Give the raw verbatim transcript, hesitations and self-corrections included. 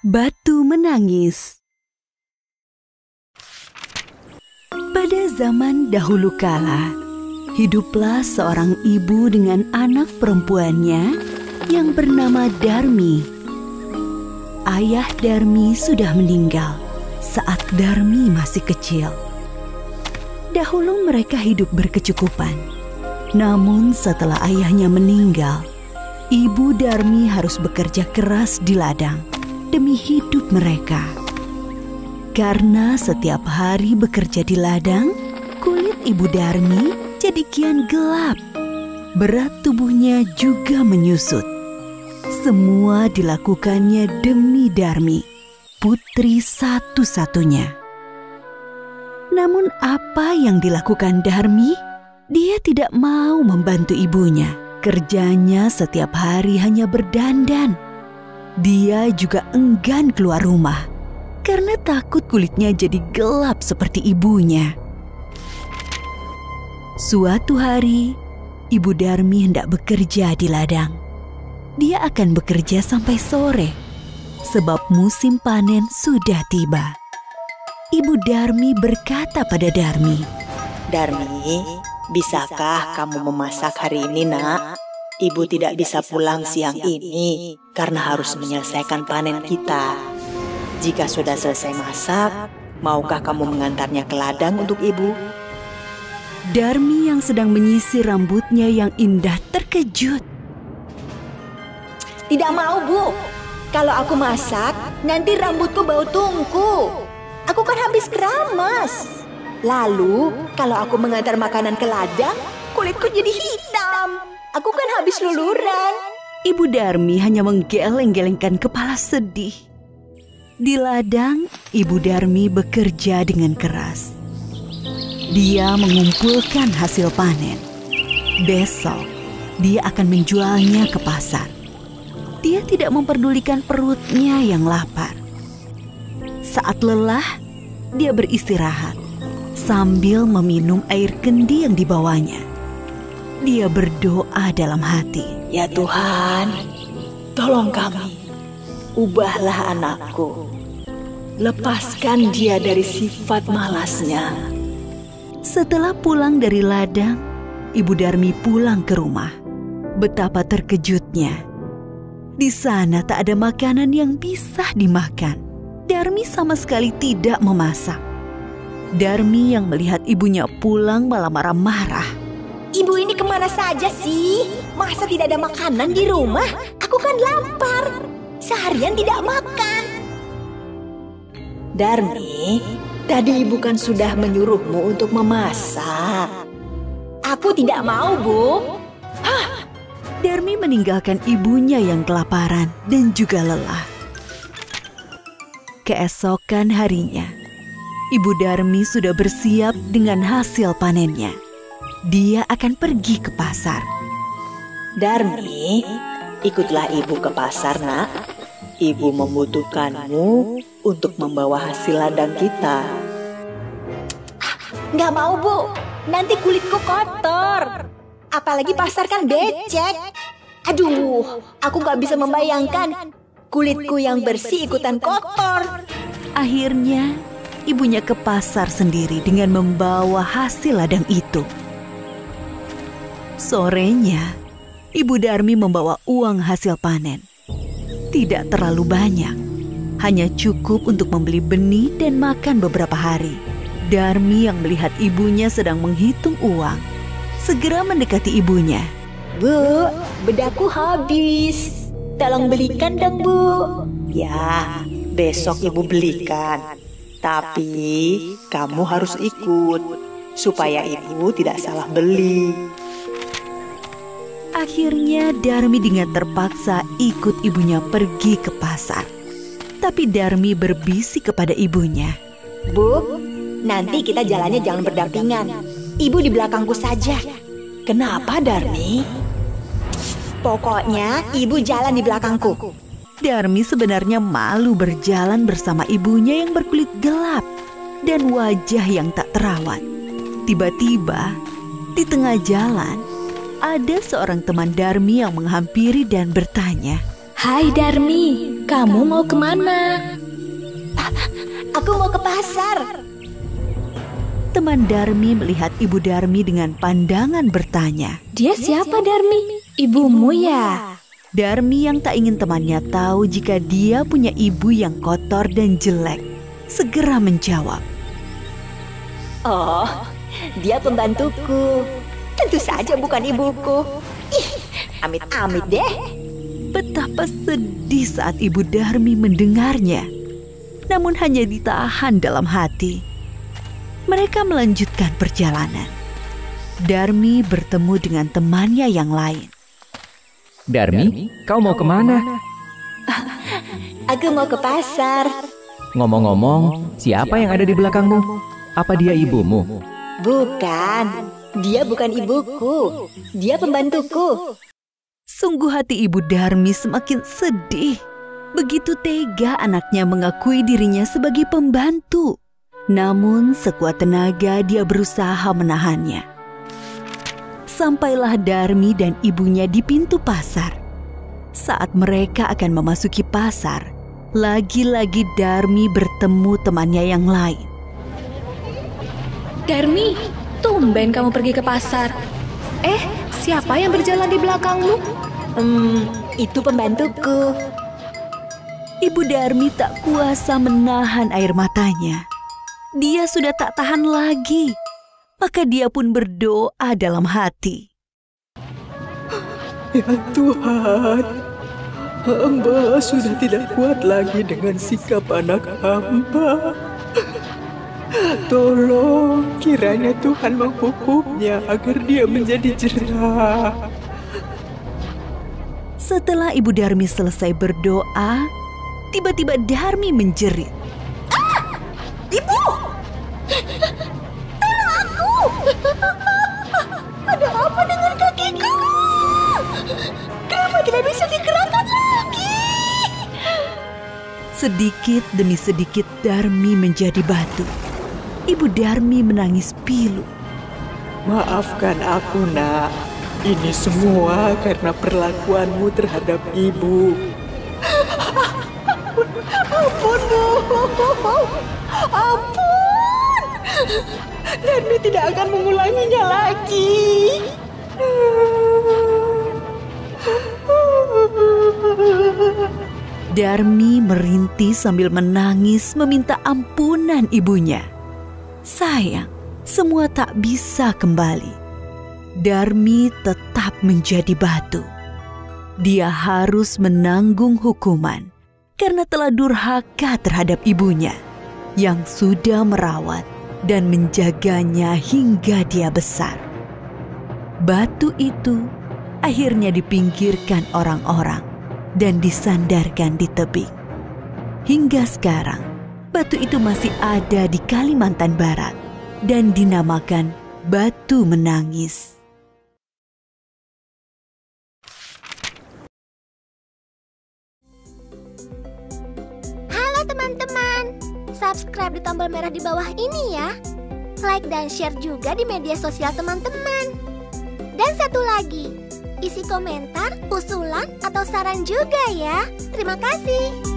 Batu menangis. Pada zaman dahulu kala, hiduplah seorang ibu dengan anak perempuannya yang bernama Darmi. Ayah Darmi sudah meninggal saat Darmi masih kecil. Dahulu mereka hidup berkecukupan. Namun setelah ayahnya meninggal, ibu Darmi harus bekerja keras di ladang demi hidup mereka. Karena setiap hari bekerja di ladang, kulit ibu Darmi jadi kian gelap. Berat tubuhnya juga menyusut. Semua dilakukannya demi Darmi, putri satu-satunya. Namun apa yang dilakukan Darmi? Dia tidak mau membantu ibunya. Kerjanya setiap hari hanya berdandan. Dia juga enggan keluar rumah karena takut kulitnya jadi gelap seperti ibunya. Suatu hari, ibu Darmi hendak bekerja di ladang. Dia akan bekerja sampai sore, sebab musim panen sudah tiba. Ibu Darmi berkata pada Darmi, "Darmi, bisakah kamu memasak hari ini, nak? Ibu tidak bisa pulang siang ini karena harus menyelesaikan panen kita. Jika sudah selesai masak, maukah kamu mengantarnya ke ladang untuk ibu?" Darmi yang sedang menyisir rambutnya yang indah terkejut. "Tidak mau, Bu. Kalau aku masak, nanti rambutku bau tungku. Aku kan habis keramas. Lalu, kalau aku mengantar makanan ke ladang, kulitku jadi hitam. Aku kan habis luluran." Ibu Darmi hanya menggeleng-gelengkan kepala sedih. Di ladang, Ibu Darmi bekerja dengan keras. Dia mengumpulkan hasil panen. Besok, dia akan menjualnya ke pasar. Dia tidak memperdulikan perutnya yang lapar. Saat lelah, dia beristirahat sambil meminum air kendi yang dibawanya. Dia berdoa dalam hati, "Ya Tuhan, tolong kami. Ubahlah anakku. Lepaskan dia dari sifat malasnya." Setelah pulang dari ladang, Ibu Darmi pulang ke rumah. Betapa terkejutnya. Di sana tak ada makanan yang bisa dimakan. Darmi sama sekali tidak memasak. Darmi yang melihat ibunya pulang malah marah-marah. "Ibu ini kemana saja sih? Masa tidak ada makanan di rumah? Aku kan lapar. Seharian tidak makan." "Darmi, tadi ibu kan sudah menyuruhmu untuk memasak." "Aku tidak mau, Bu." Hah! Darmi meninggalkan ibunya yang kelaparan dan juga lelah. Keesokan harinya, Ibu Darmi sudah bersiap dengan hasil panennya. Dia akan pergi ke pasar. "Darmi, ikutlah ibu ke pasar, nak. Ibu membutuhkanmu untuk membawa hasil ladang kita." "Nggak mau, Bu. Nanti kulitku kotor. Apalagi pasar kan becek. Aduh, aku nggak bisa membayangkan kulitku yang bersih ikutan kotor." Akhirnya, ibunya ke pasar sendiri dengan membawa hasil ladang itu. Sorenya, Ibu Darmi membawa uang hasil panen. Tidak terlalu banyak, hanya cukup untuk membeli benih dan makan beberapa hari. Darmi yang melihat ibunya sedang menghitung uang, segera mendekati ibunya. "Bu, bedakku habis. Tolong belikan dong, Bu." "Ya, besok ibu belikan. Tapi kamu harus ikut supaya ibu tidak salah beli." Akhirnya Darmi dengan terpaksa ikut ibunya pergi ke pasar. Tapi Darmi berbisik kepada ibunya, "Bu, nanti kita jalannya jangan berdampingan. Ibu di belakangku saja." "Kenapa, Darmi?" "Pokoknya ibu jalan di belakangku." Darmi sebenarnya malu berjalan bersama ibunya yang berkulit gelap dan wajah yang tak terawat. Tiba-tiba, di tengah jalan, ada seorang teman Darmi yang menghampiri dan bertanya, "Hai Darmi, kamu mau kemana? Aku mau ke pasar. Teman Darmi melihat Ibu Darmi dengan pandangan bertanya. Dia siapa, Darmi? Ibumu ya? Darmi yang tak ingin temannya tahu jika dia punya ibu yang kotor dan jelek, segera menjawab. Oh, dia pembantuku. Tentu saja bukan ibuku. Ih, amit-amit deh. Betapa sedih saat Ibu Darmi mendengarnya. Namun hanya ditahan dalam hati. Mereka melanjutkan perjalanan. Darmi bertemu dengan temannya yang lain. Darmi, kau mau kemana? Aku mau ke pasar. Ngomong-ngomong, siapa yang ada di belakangmu? Apa dia ibumu? Bukan, dia bukan ibuku. Dia pembantuku. Sungguh hati Ibu Darmi semakin sedih. Begitu tega anaknya mengakui dirinya sebagai pembantu. Namun sekuat tenaga dia berusaha menahannya. Sampailah Darmi dan ibunya di pintu pasar. Saat mereka akan memasuki pasar, lagi-lagi Darmi bertemu temannya yang lain. Darmi, tumben kamu pergi ke pasar. Eh, siapa yang berjalan di belakangmu? Hmm, itu pembantuku. Ibu Darmi tak kuasa menahan air matanya. Dia sudah tak tahan lagi. Maka dia pun berdoa dalam hati. Ya Tuhan, hamba sudah tidak kuat lagi dengan sikap anak hamba. Tolong kiranya Tuhan menghukumnya agar dia menjadi jerah. Setelah Ibu Darmi selesai berdoa, tiba-tiba Darmi menjerit. Ah! Ibu! Tolong aku! Ada apa dengan kakiku? Kenapa tidak bisa digerakkan lagi? Sedikit demi sedikit Darmi menjadi batu. Ibu Darmi menangis pilu. Maafkan aku, Nak. Ini semua karena perlakuanmu terhadap ibu. Ampun, Bu. Ampun. Darmi tidak akan mengulanginya lagi. Darmi merintih sambil menangis meminta ampunan ibunya. Sayang, semua tak bisa kembali. Darmi tetap menjadi batu. Dia harus menanggung hukuman karena telah durhaka terhadap ibunya yang sudah merawat dan menjaganya hingga dia besar. Batu itu akhirnya dipinggirkan orang-orang dan disandarkan di tebing. Hingga sekarang, batu itu masih ada di Kalimantan Barat dan dinamakan Batu Menangis. Halo teman-teman, subscribe di tombol merah di bawah ini ya. Like dan share juga di media sosial teman-teman. Dan satu lagi, isi komentar, usulan, atau saran juga ya. Terima kasih.